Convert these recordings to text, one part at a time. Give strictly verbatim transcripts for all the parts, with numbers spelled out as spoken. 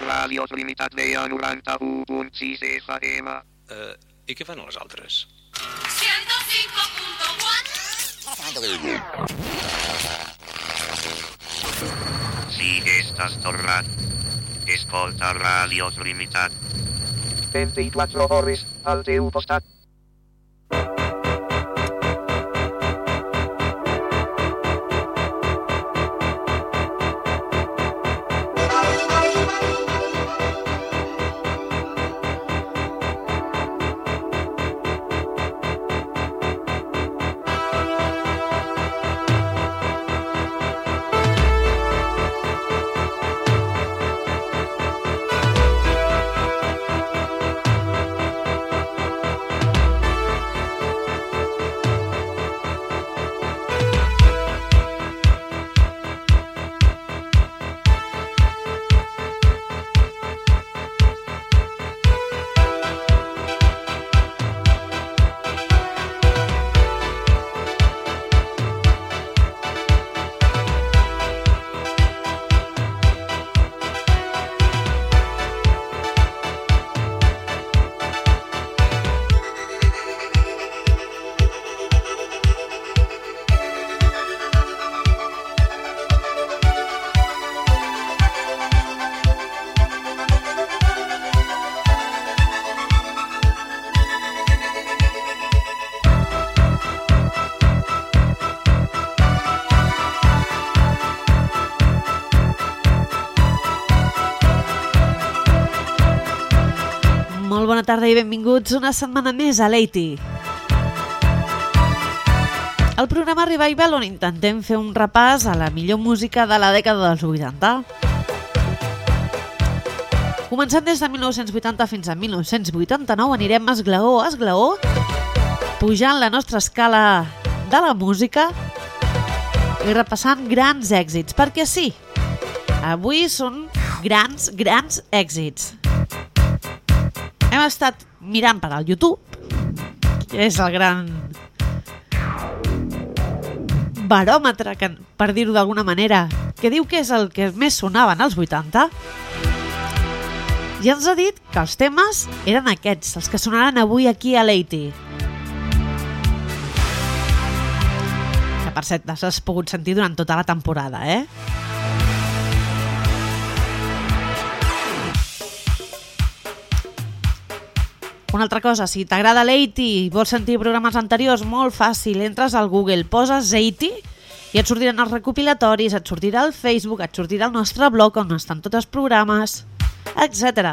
Ràdios Limitat B a noranta-u punt sis F M. Uh, I què fan els altres? ciento cinco punto cuatro. Si estàs tornat, escolta Ràdios Limitat. vint-i-quatre hores al teu costat. Bona tarda i benvinguts una setmana més a l'Eiti. El programa Revival on intentem fer un repàs a la millor música de la dècada dels vuitanta. Començant des de mil nou-cents vuitanta fins a mil nou-cents vuitanta-nou anirem esglaó a esglaó, pujant la nostra escala de la música i repassant grans èxits, perquè sí, avui són grans, grans èxits. Hem estat mirant per al YouTube, que és el gran baròmetre, que, per dir-ho d'alguna manera, que diu que és el que més sonava en els vuitanta, i ens ha dit que els temes eren aquests, els que sonaran avui aquí a l'Eiti. Que per cert, has pogut sentir durant tota la temporada, eh? Una altra cosa, si t'agrada l'Eiti i vols sentir programes anteriors, molt fàcil, entres al Google, poses Eiti i et sortiran els recopilatoris, et sortirà el Facebook, et sortirà el nostre blog on estan tots els programes, etcètera.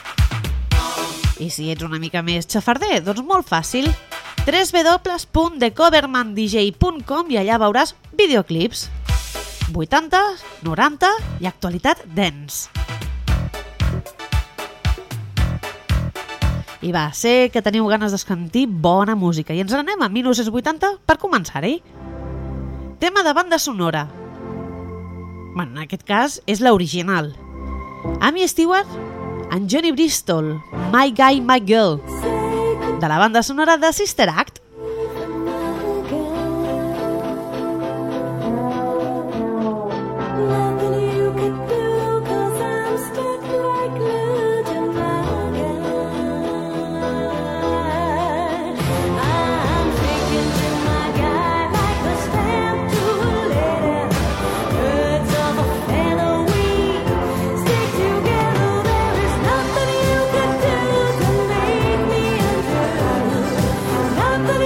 I si ets una mica més xafarder, doncs molt fàcil, w w w punt the coverman d j punt com i allà veuràs videoclips. vuitanta, noranta i actualitat dance. I va, sé que teniu ganes d'escantir bona música i ens n'anem a mil nou-cents vuitanta per començar-hi. Tema de banda sonora. Bueno, en aquest cas és l'original. Amy Stewart and Johnny Bristol, My Guy, My Girl, de la banda sonora de Sister Act. Nothing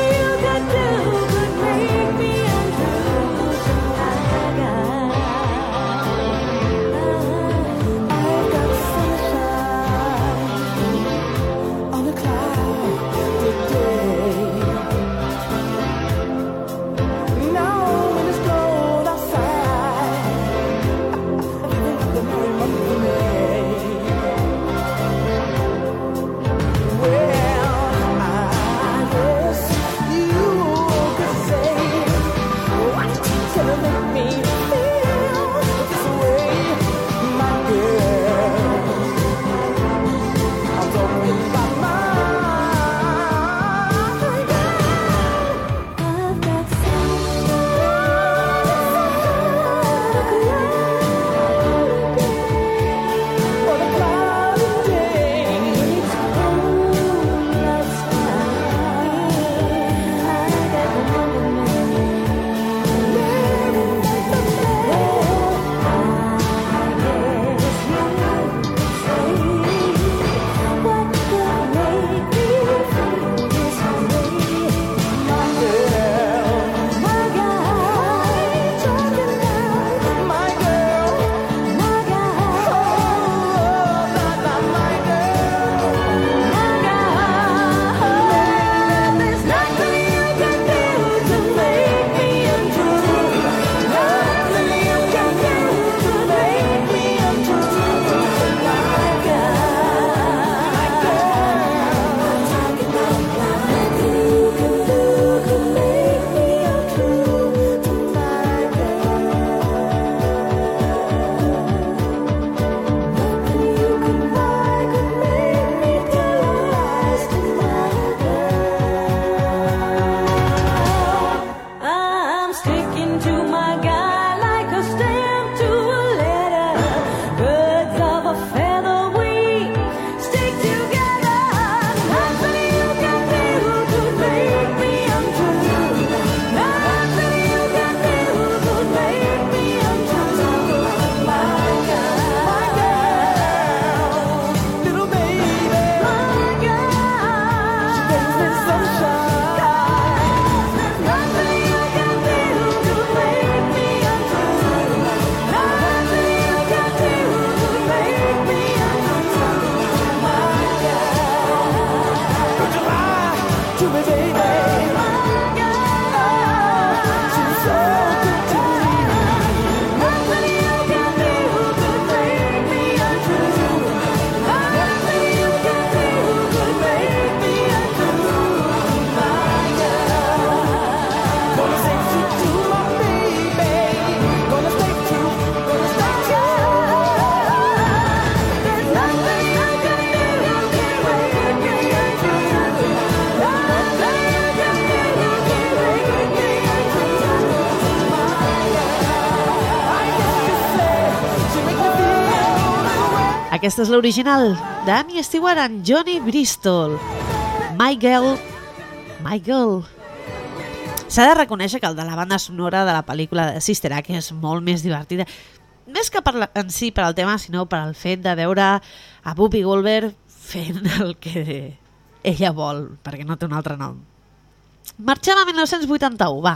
aquesta és l'original d'Amy Stewart and Johnny Bristol. My Girl, My Girl. S'ha de reconèixer que el de la banda sonora de la pel·lícula de Sister Act és molt més divertida. Més que per la, en si per al tema, sinó per al fet de veure a Whoopi Goldberg fent el que ella vol, perquè no té un altre nom. Marxem a mil nou-cents vuitanta-u, va.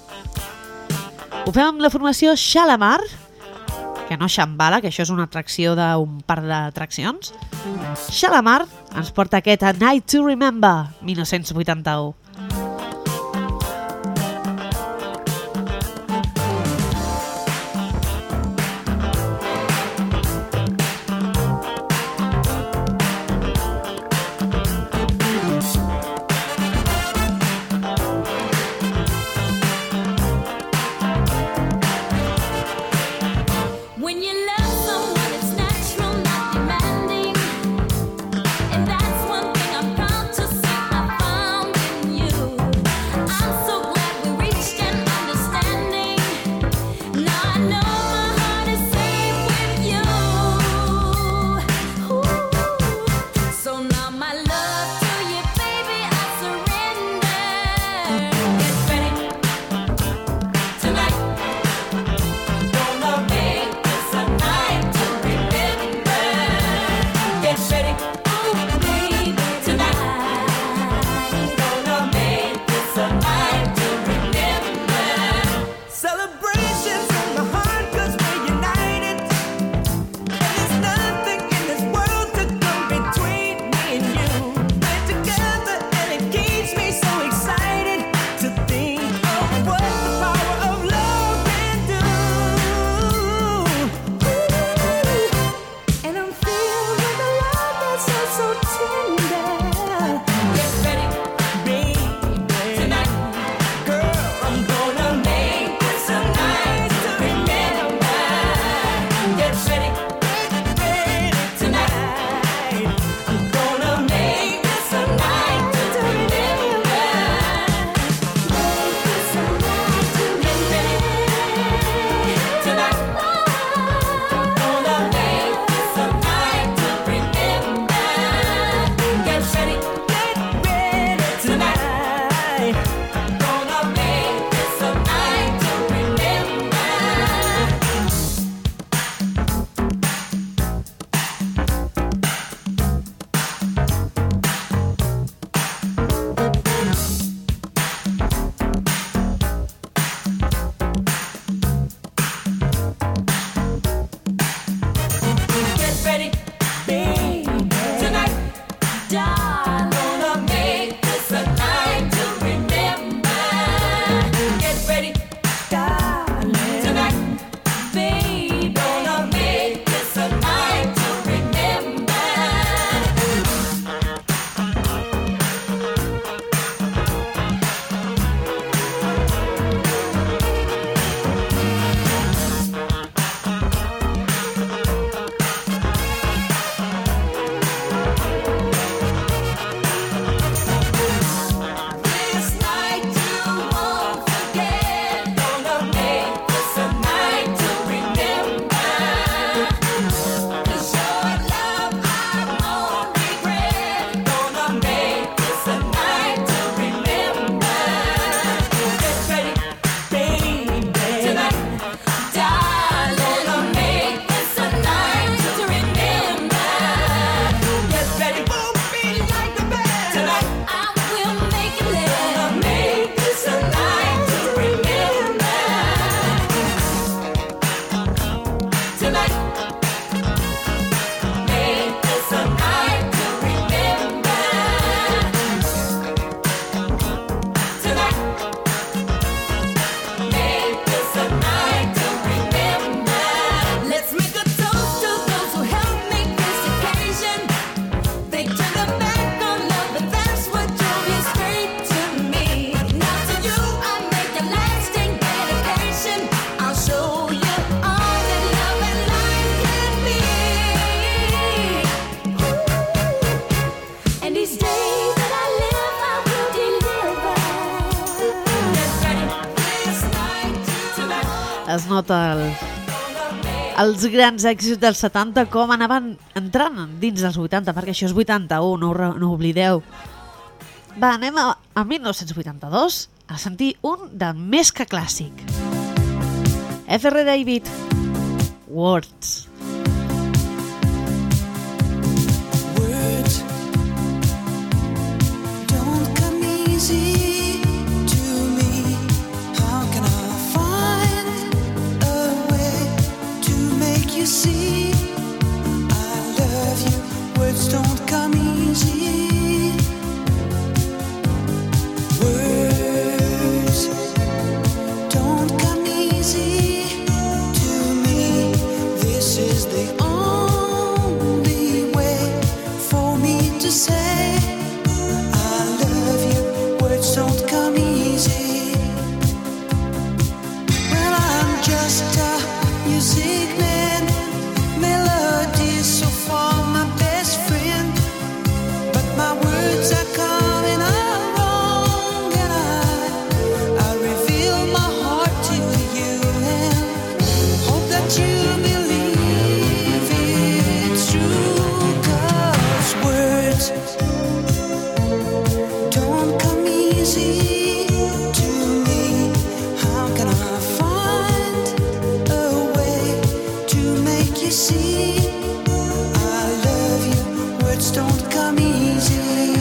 Ho fem amb la formació Shalamar, que no Shambhala, que això és una atracció d'un parc d'atraccions. Shalamar ens porta aquest A Night to Remember, mil nou-cents vuitanta-u. When you love someone, it's natural, not demanding. And that's one thing I'm proud to say I found in you. I'm so glad we reached an understanding. Now I know my heart is safe with you. Ooh. So now my love to you, baby, I surrender. Get ready tonight. Gonna make this a night to remember. Get ready, ooh, baby, tonight. Gonna make this a night to remember. Celebrations in my heart 'cause we're united. And there's nothing in this world to come between me and you. We're together and it keeps me so excited to think of what the power of love can do. And I'm filled with a love that's so, so tender. Get ready Baby, tonight. girl, I'm gonna Make this a night to remember. Get ready ready tonight. I'm gonna Make this a night to remember. Make this a night to remember. Tonight. Gonna make this a night to remember. Get ready get ready tonight. Gonna make this a night to remember. Get ready baby. tonight, darling. Gonna make this a night to remember. Get ready Darling, tonight, baby. Gonna make this a night to remember. This night you won't forget. Gonna make this a night to remember. 'Cause your love I won't regret. Gonna make this a night to remember. Get ready baby. tonight, darling. Gonna make this a night to remember. Get ready Won't be like the best. tonight. I will make it live. Gonna make this a night to remember. Tonight. Make this a night to remember. Tonight. Make this a night to remember. Let's make a toast to those who helped make this occasion. They turned their back on love, but that's what drove you straight to me. Now to you I make a lasting dedication. I'll show you all that love and life can be. And these days that I live, I will deliver. Get ready this night, tonight. Es nota el, Gonna make els grans èxits dels setanta com anaven entrant dins dels vuitanta, perquè això és vuitanta-u, no ho, re- no ho oblideu. Va, anem a, a mil nou-cents vuitanta-dos a sentir un de més que clàssic. F R David, Words. Words don't come easy to me. How can I find a way to make you see I love you? Words don't come easy. Words don't come easy to me. This is the only way for me to say I love you. Words don't come easy. Well, I'm just a music man. Melodies so far my best friend, but my words are coming out wrong, and I I reveal my heart to you and hope that you believe it's true. 'Cause words don't come easy to me. How can I find a way to make you see I love you? Words don't come easy.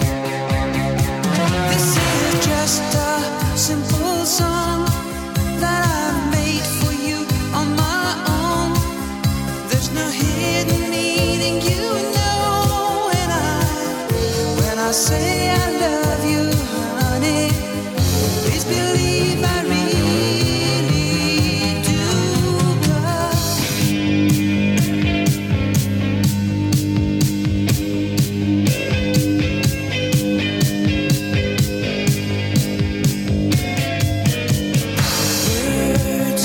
This is just a simple song that I made for you on my own. There's no hidden meaning, you know, and I, when I say I love you, honey, please believe I really do. 'Cause words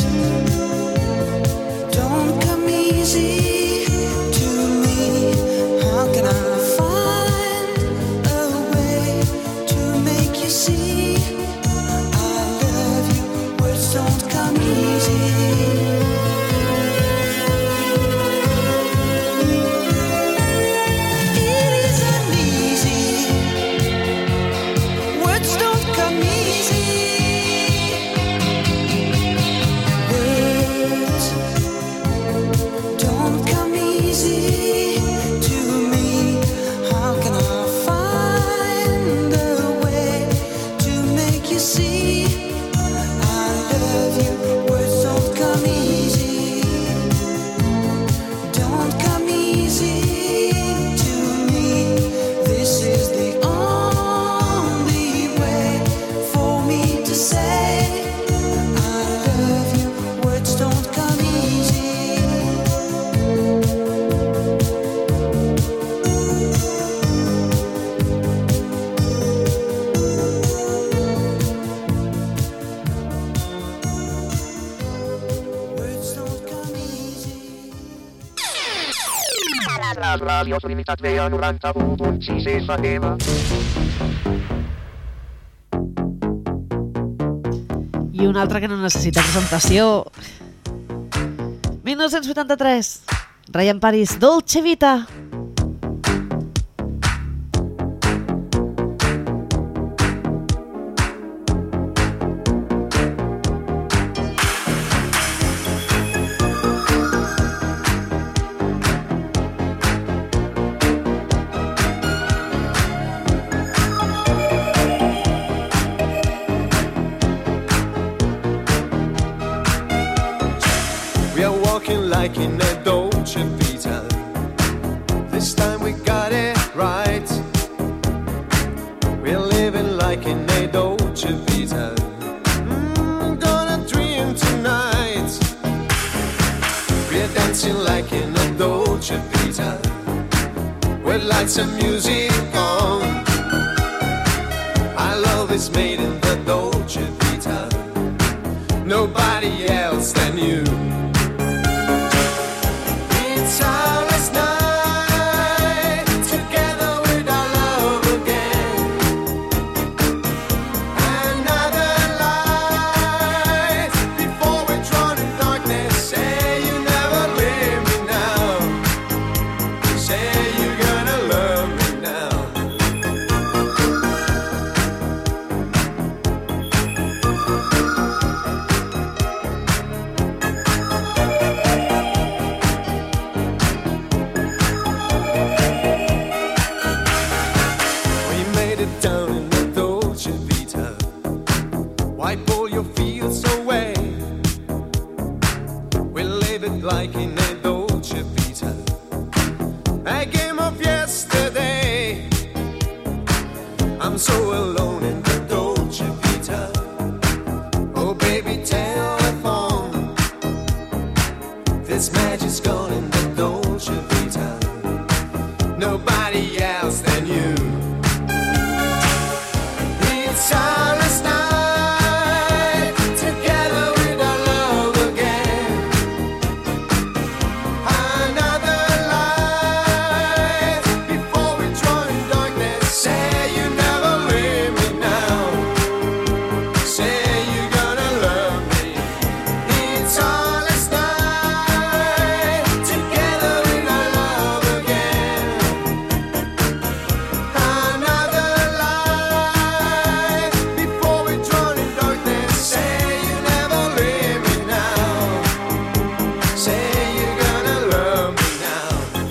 don't come easy to me. How can I find a way to make you see I love you? Words don't come easy. It isn't easy. Words don't come easy. Words don't come easy to me. How can I find a way to make you see I love you? Words don't come easy. Don't come easy to me. This is the only way for me to say I love you. Words don't come easy. Words don't come easy. Les ràdios Limitat B a noranta-u punt sis F M. I un altre que no necessita presentació. mil nou-cents vuitanta-tres, Ryan Paris, Dolce Vita. We are walking like in a Dolce Vita. This time we got it right. We're living like in a Dolce Vita. Mm, gonna dream tonight. We're dancing like in a Dolce Vita. With lights and music on. Our love is made in the Dolce Vita. Nobody else than you. It's our last night together with our love again. Another light before we're drawn in darkness. Say you never it like in a Dolce Vita. A game of yesterday. I'm so alone in the Dolce Vita. Oh baby, telephone. This magic's gone in the Dolce Vita. Nobody else than you. It's our last night together with our love again. Another life before we drown in darkness. Say you never leave me now. Say you're gonna love me. It's our last night together with our love again. Another life before we drown in darkness. Say you never leave me now. Say you're gonna love me now.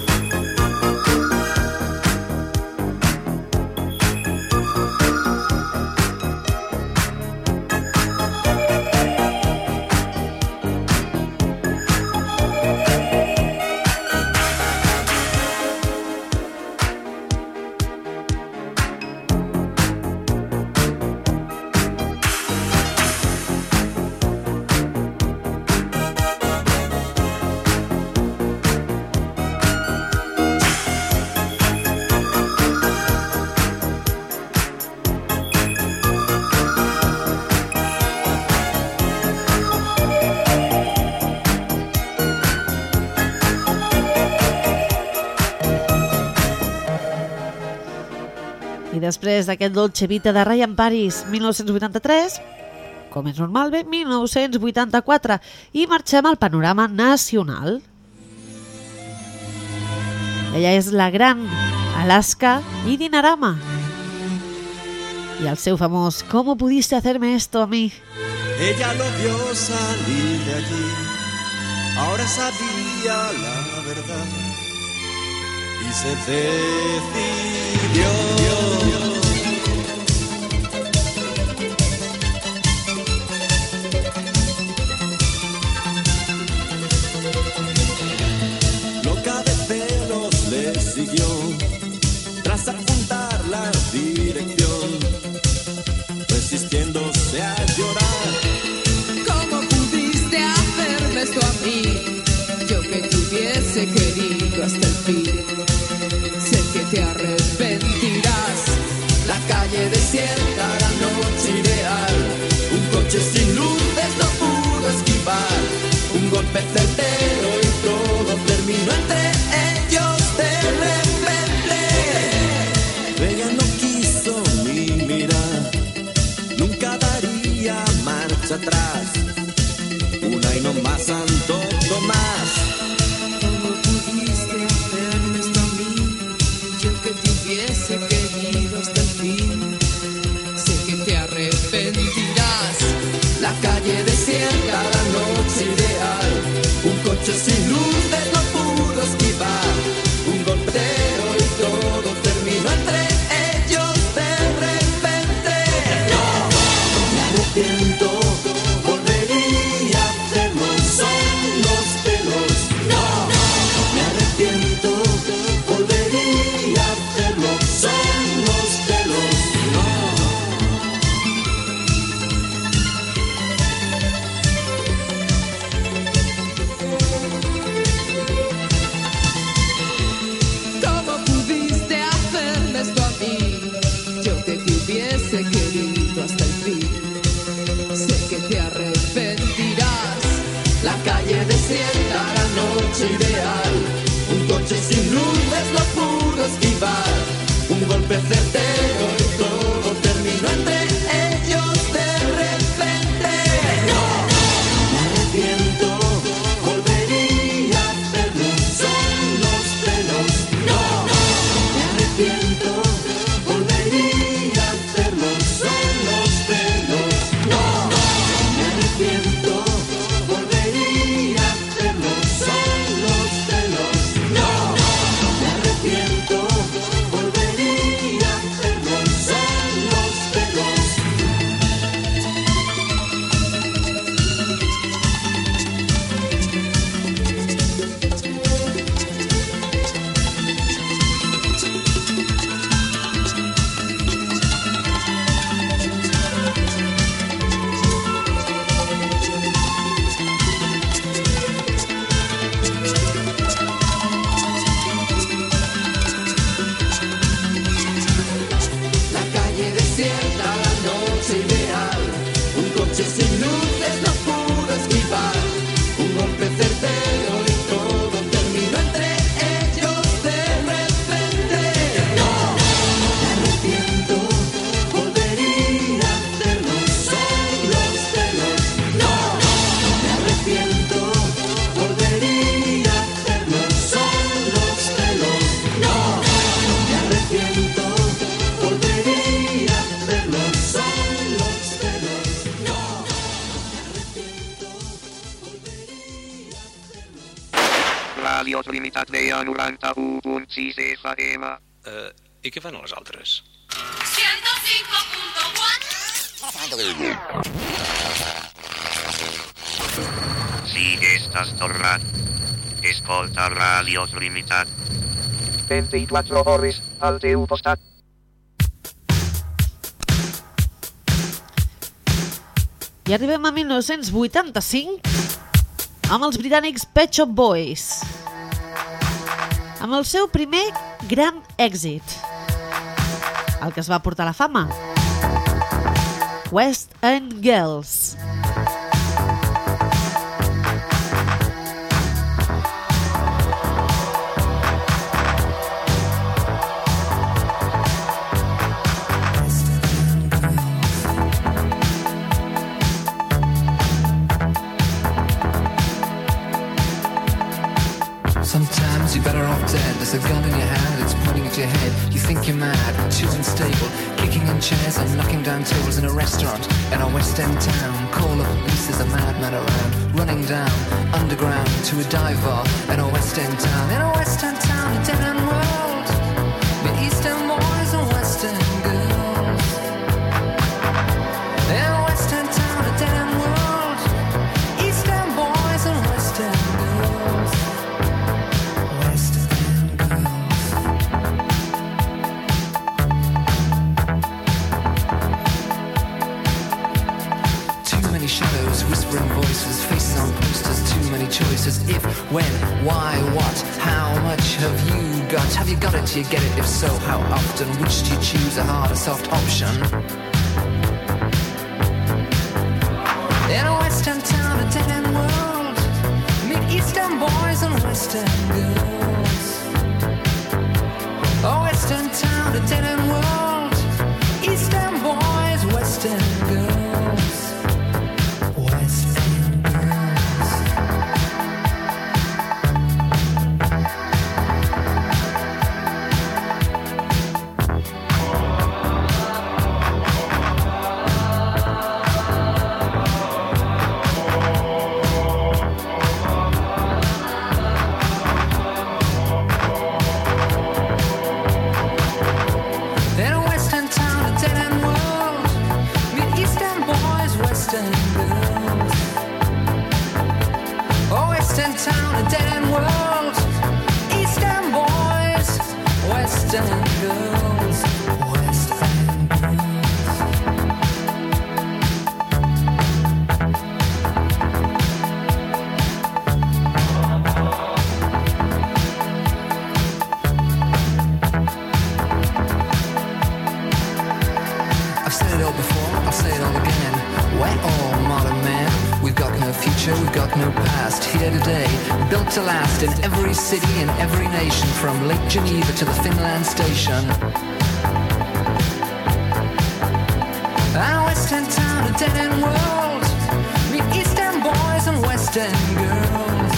I després d'aquest Dolce Vita de Ryan Paris, mil nou-cents vuitanta-tres, com és normal, bé, mil nou-cents vuitanta-quatre, i marxem al panorama nacional. Ella és la gran Alaska i Dinarama. I el seu famós ¿Cómo pudiste hacerme esto a mí? Ella lo vio salir de allí, ahora sabía la verdad y se decidió. Loca de celos le siguió, tras apuntar la dirección, resistiéndose a llorar. ¿Cómo pudiste hacerme esto a mí? Yo que te hubiese querido hasta el fin. Sé que te arrepentirás. La calle desierta, la noche ideal. Un coche sin luces no pudo esquivar. Un golpe certero y todo terminó entre ellos de repente. Ella no quiso ni mirar, nunca daría marcha atrás. Una y no más, Santo Tomás. ¿Cómo pudiste hacerme esto a mí? Yo que te hubiese querido hasta el fin. Sé que te arrepentirás. La calle desierta, la noche ideal. Un coche sin luces no pudo esquivar. Un golpetero y todo terminó entre ellos de repente. No, me arrepiento. Volvería a hacerlo, son los pelos. No, me arrepiento. Volvería a hacerlo, son los pelos. No. ¿Cómo pudiste hacerme esto a mí? Yo que te hubiese querido hasta el fin. Sé que te arrepentirás. La calle desierta, la noche ideal. Un coche sin luces no pudo esquivar. Un golpe certero y todo terminó entre ellos de repente. No, me arrepiento. Volvería a hacerlo, son los pelos. No, me arrepiento. Volvería a hacerlo, son los pelos. No, me arrepiento. Volvería a hacerlo. Ràdios Limitat de noranta-u punt sis F M. Uh, I què fan les altres? ciento cinco punto cuatro. Si estàs torrat, escolta Ràdios Limitat. vint-i-quatre hores al teu costat. I arribem a mil nou-cents vuitanta-cinc amb els britànics Pet Shop Boys, amb el seu primer gran èxit, el que es va portar a la fama, West End Girls. Sometimes you're better off dead. There's a gun in your hand, it's pointing at your head. You think you're mad, too unstable, kicking in chairs and knocking down tables in a restaurant in a West End town. Call the police, there's a madman around, running down underground to a dive bar in a West End town. In a West End town, a dead end world, the East End boys and West End girls. In a West End town, a dead end world, East End boys and West End girls. West End girls. Too many shadows, whispering voices, faces on posters, too many choices. If, when, why, what, how much have you got? Have you got it? Do you get it? If so, how often? Which do you choose, a hard or soft option? In a West End town, a dead end world, meet East End boys and West End girls. A West End town, a dead end world, East End boys, West End girls. West End girls. In a West End town, a dead end world, meet East End boys, West End girls. Oh, West End town, a dead end world, East End boys, West End girls, West End girls. I've said it all before, I'll say it all again. We're all modern men. We've got no future, we've got no past. Here today, built to last in every city, in every nation, from Lake Geneva to the Finland station. A West End town, a dead end world, meet East End boys and West End girls.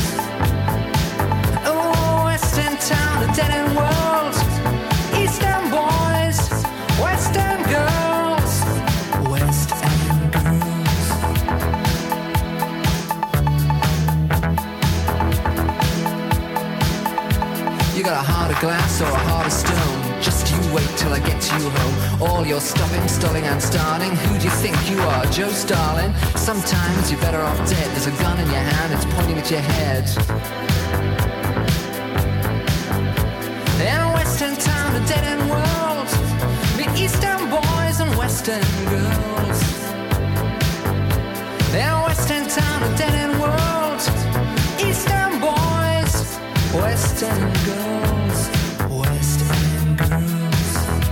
Oh, West End town, a dead end world, East End boys, West End girls, West End girls. You got a heart of glass or a heart of stone? Just you wait till I get you home. All your stopping, stalling and starting. Who do you think you are, Joe Starling? Sometimes you're better off dead. There's a gun in your hand, it's pointing at your head. In a West End town, a dead end world, meet East End boys and West End girls. In a West End town, a dead end world, East End boys, West End girls, West End girls.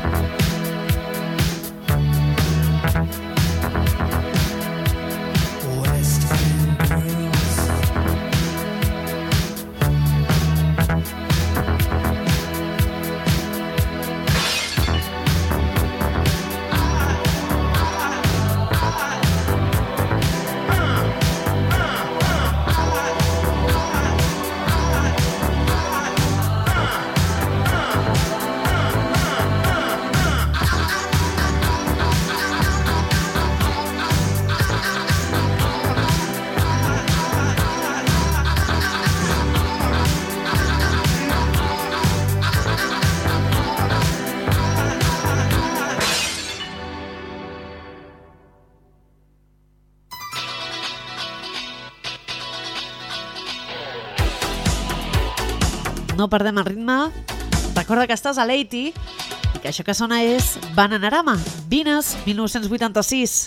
West End girls. no perdem el ritme. Recorda que estàs a l'Eighty i que això que sona és Bananarama, Venus, mil nou-cents vuitanta-sis.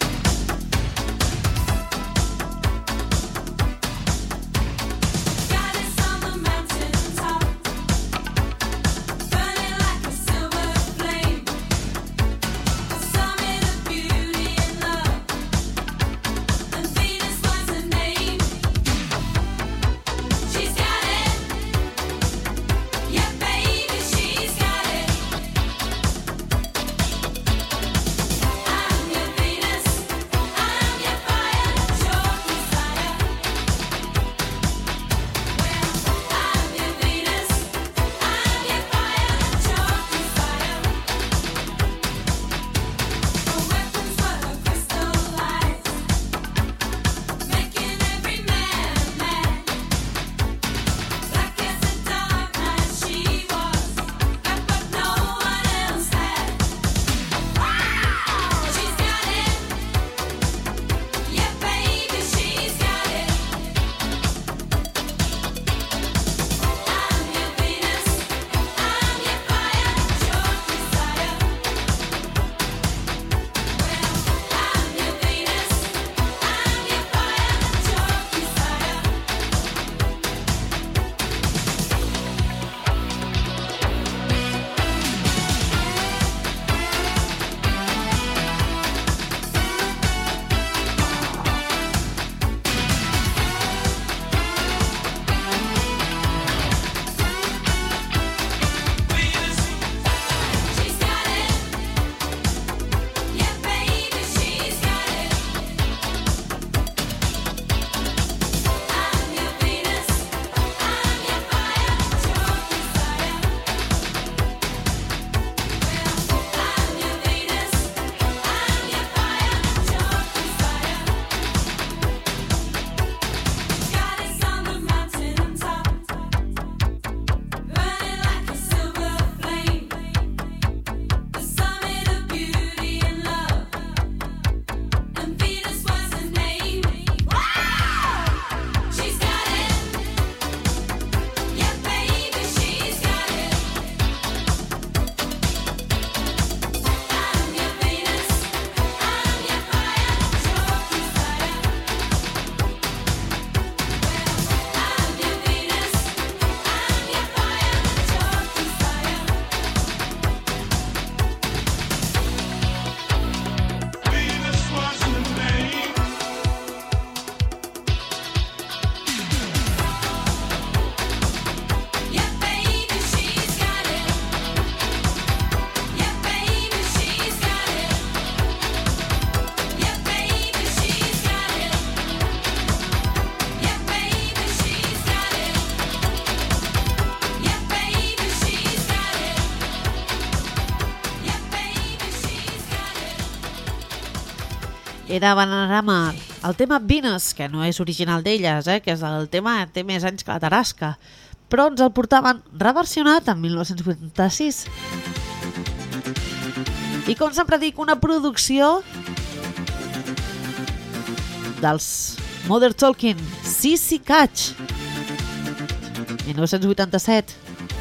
Era Bananarama, el tema Venus, que no és original d'elles, eh, que és el tema té més anys que la Tarasca, però ens el portaven reversionat en mil nou-cents vuitanta-sis. I com sempre dic, una producció dels Mother Talking, Sissy Catch, mil nou-cents vuitanta-set.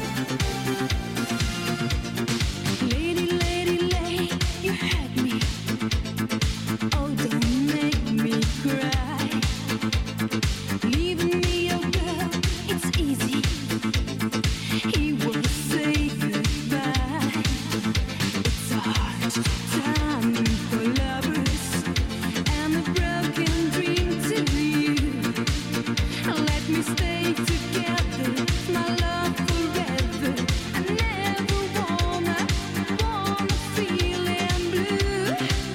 Lady, lady, lady, you had me. Oh, don't make me cry. Leaving me, oh girl, it's easy. He will say goodbye. It's a hard time for lovers and a broken dream to you. Let me stay together, my love forever. I never wanna, wanna feel in blue.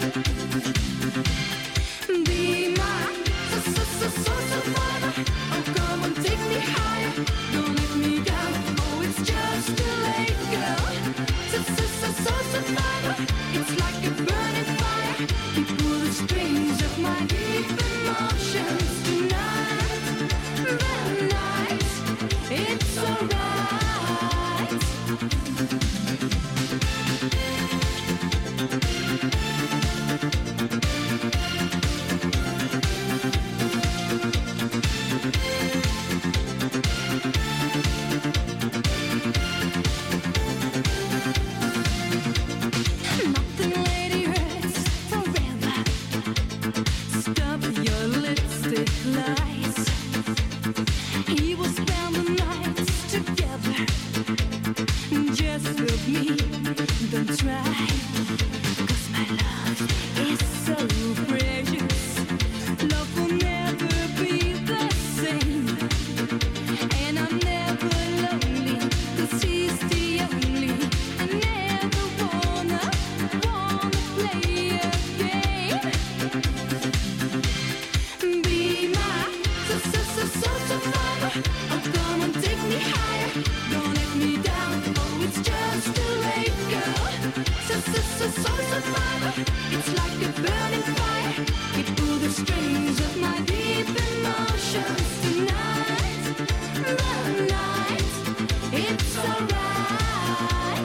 Be my so so so so survivor. Oh, come on, take me higher. Don't let me down. Oh, it's just too late, girl. So so so so survivor. It's like a burning fire. You pull the strings of my deep emotions tonight. The night He will spend the nights together. Just look me, don't try. 'Cause my love is so precious. Love will never be the same. And I'm never lonely, 'cause he's the only. I never wanna, wanna play a game. Be my so, so, so, so survivor. Oh, come on, take me higher. Don't let me down. Oh, it's just too late, girl. So, so, so, so survivor. It's like a burning fire. You pull the strings of my deep emotions tonight. The night, it's alright.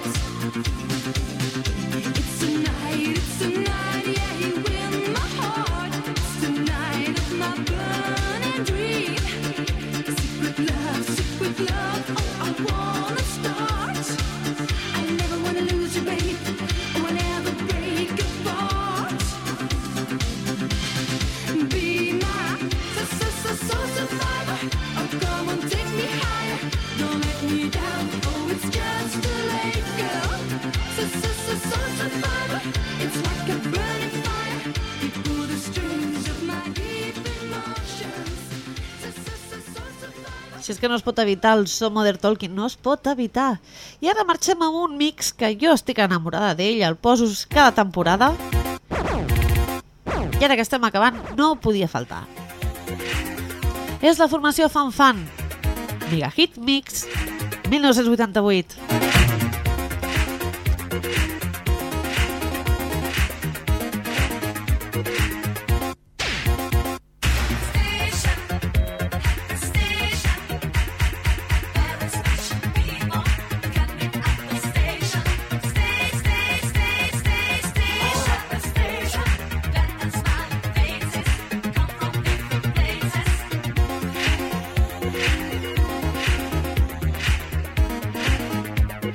It's a night, it's a night, yeah, you win my heart. It's the night of my burning dream. Secret love, secret love, oh, I wanna start. I never wanna lose you, babe. Oh, I never break apart. Be my so, so, so, so survivor. Oh, come on, take me higher. Don't let me down. Oh, it's just too late, girl. So, so, so, so survivor. It's like a burning fire. You pull the strings of my deep emotions. So, so, so, so survivor. Si és que no es pot evitar el so Modern Talking, no es pot evitar. I ara marxem a un mix que jo estic enamorada d'ell, el poso cada temporada. I ara que estem acabant, no podia faltar. És la formació Fan Fan, Mega Hit Mix, mil nou-cents vuitanta-vuit. Station.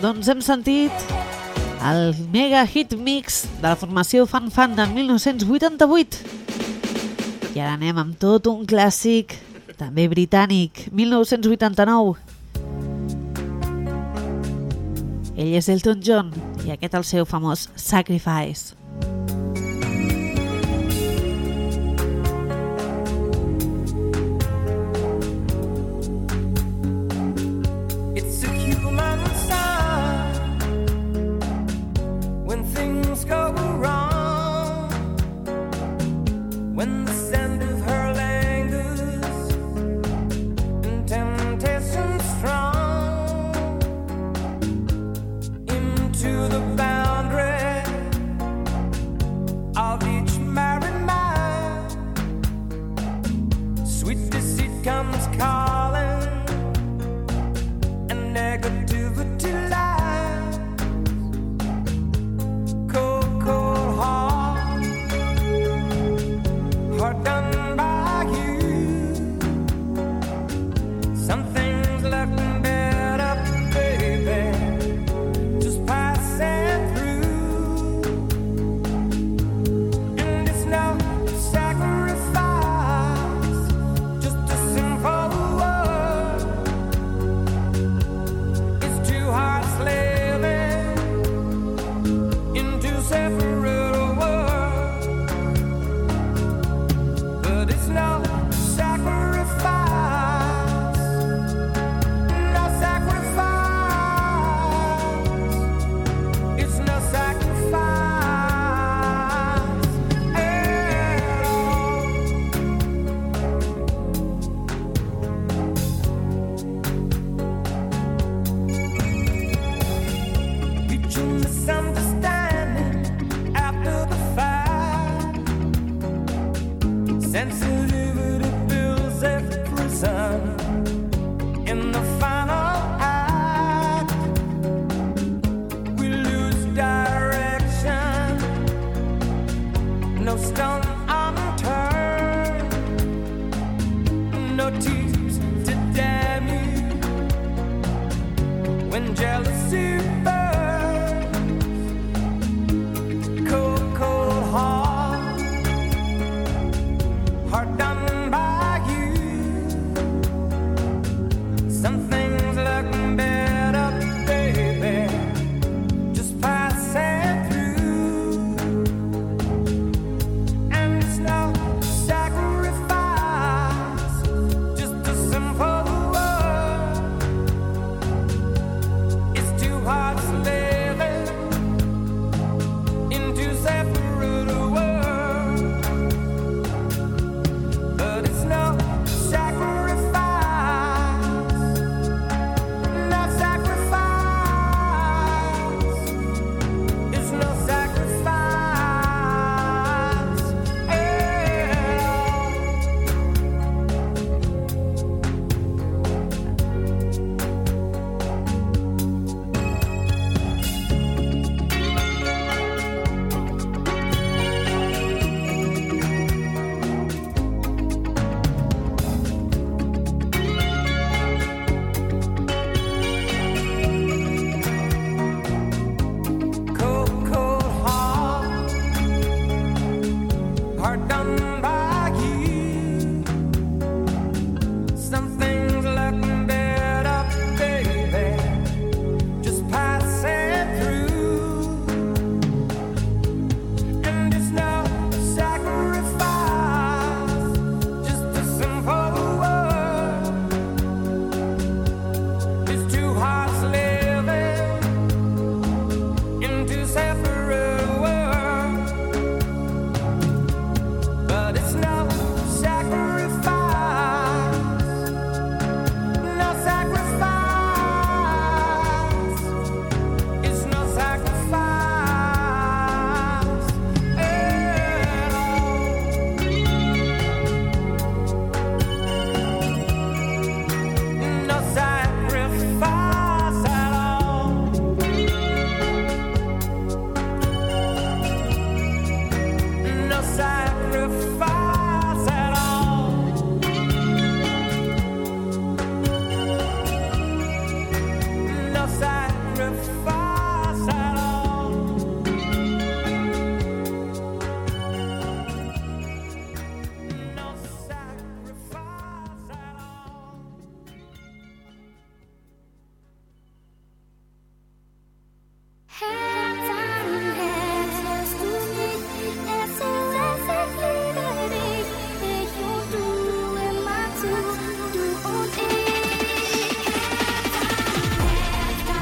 Doncs hem sentit el mega hit mix de la formació Fan Fan de mil nou-cents vuitanta-vuit. I ara anem amb tot un clàssic, també britànic, mil nou-cents vuitanta-nou. Ell és Elton John i aquest el seu famós Sacrifice. It's a human sign when things go wrong, when the scent of her lingers and temptation strong into the boundary of each married man. Sweet deceit comes calling and negativity lies. Cold, cold heart, heart done by you. Some things left better, baby, just passing through. And it's no sacrifice, just a simple word. It's two hearts living in two separate worlds, but it's no sacrifice, no sacrifice. It's no sacrifice at all. Mutual misunderstanding after the fact. Sensitivity builds a prison in the final act. We lose direction, no stone unturned, no tears to damn you when jealousy burns.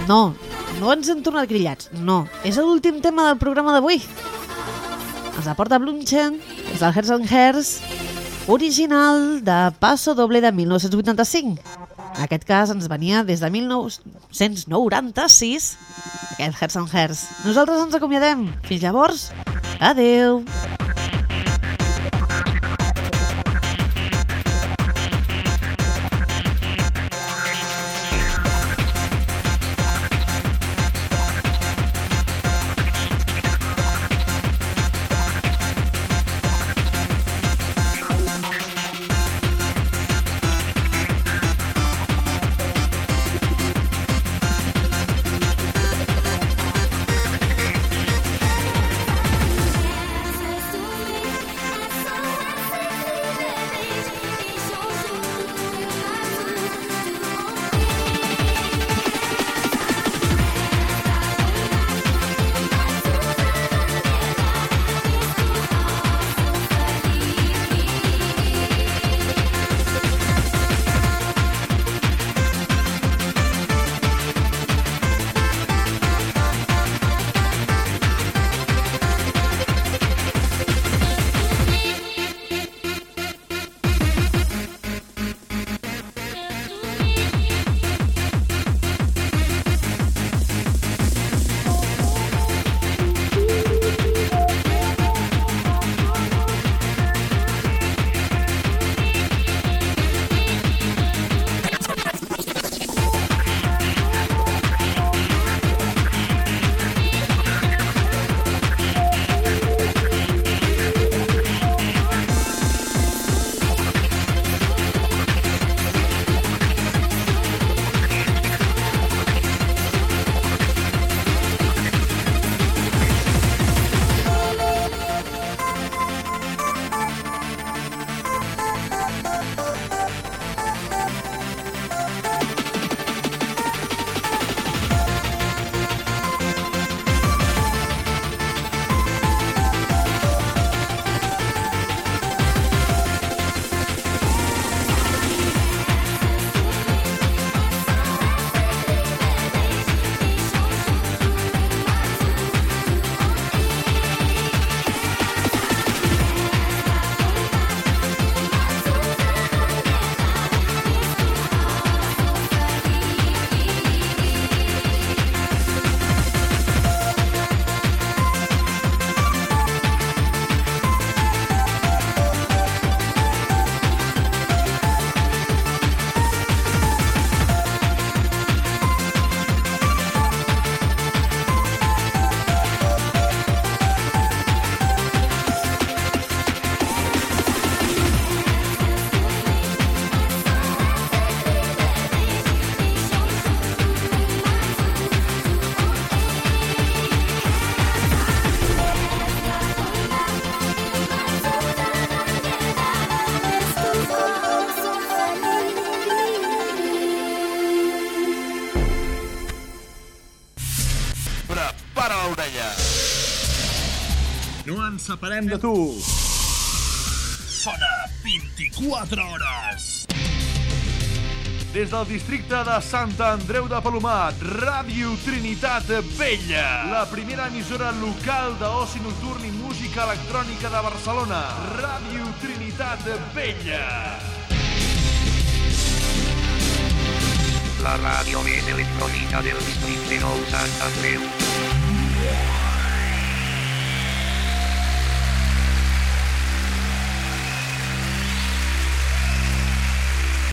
No, no ens hem tornat grillats, no. És l'últim tema del programa d'avui. Ens aporta Blumchen, és el Hearts and Hairs, original de Paso Doble de mil nou-cents vuitanta-cinc. En aquest cas ens venia des de mil nou-cents noranta-sis, aquest Hearts and Hairs. Nosaltres ens acomiadem. Fins llavors, adeu. No ens separem de tu. Sona vint-i-quatre hores. Des del districte de Sant Andreu de Palomar, Ràdio Trinitat Vella, la primera emissora local d'oci nocturn i música electrònica de Barcelona. Ràdio Trinitat Vella. La ràdio més electrònica del districte nou Sant Andreu.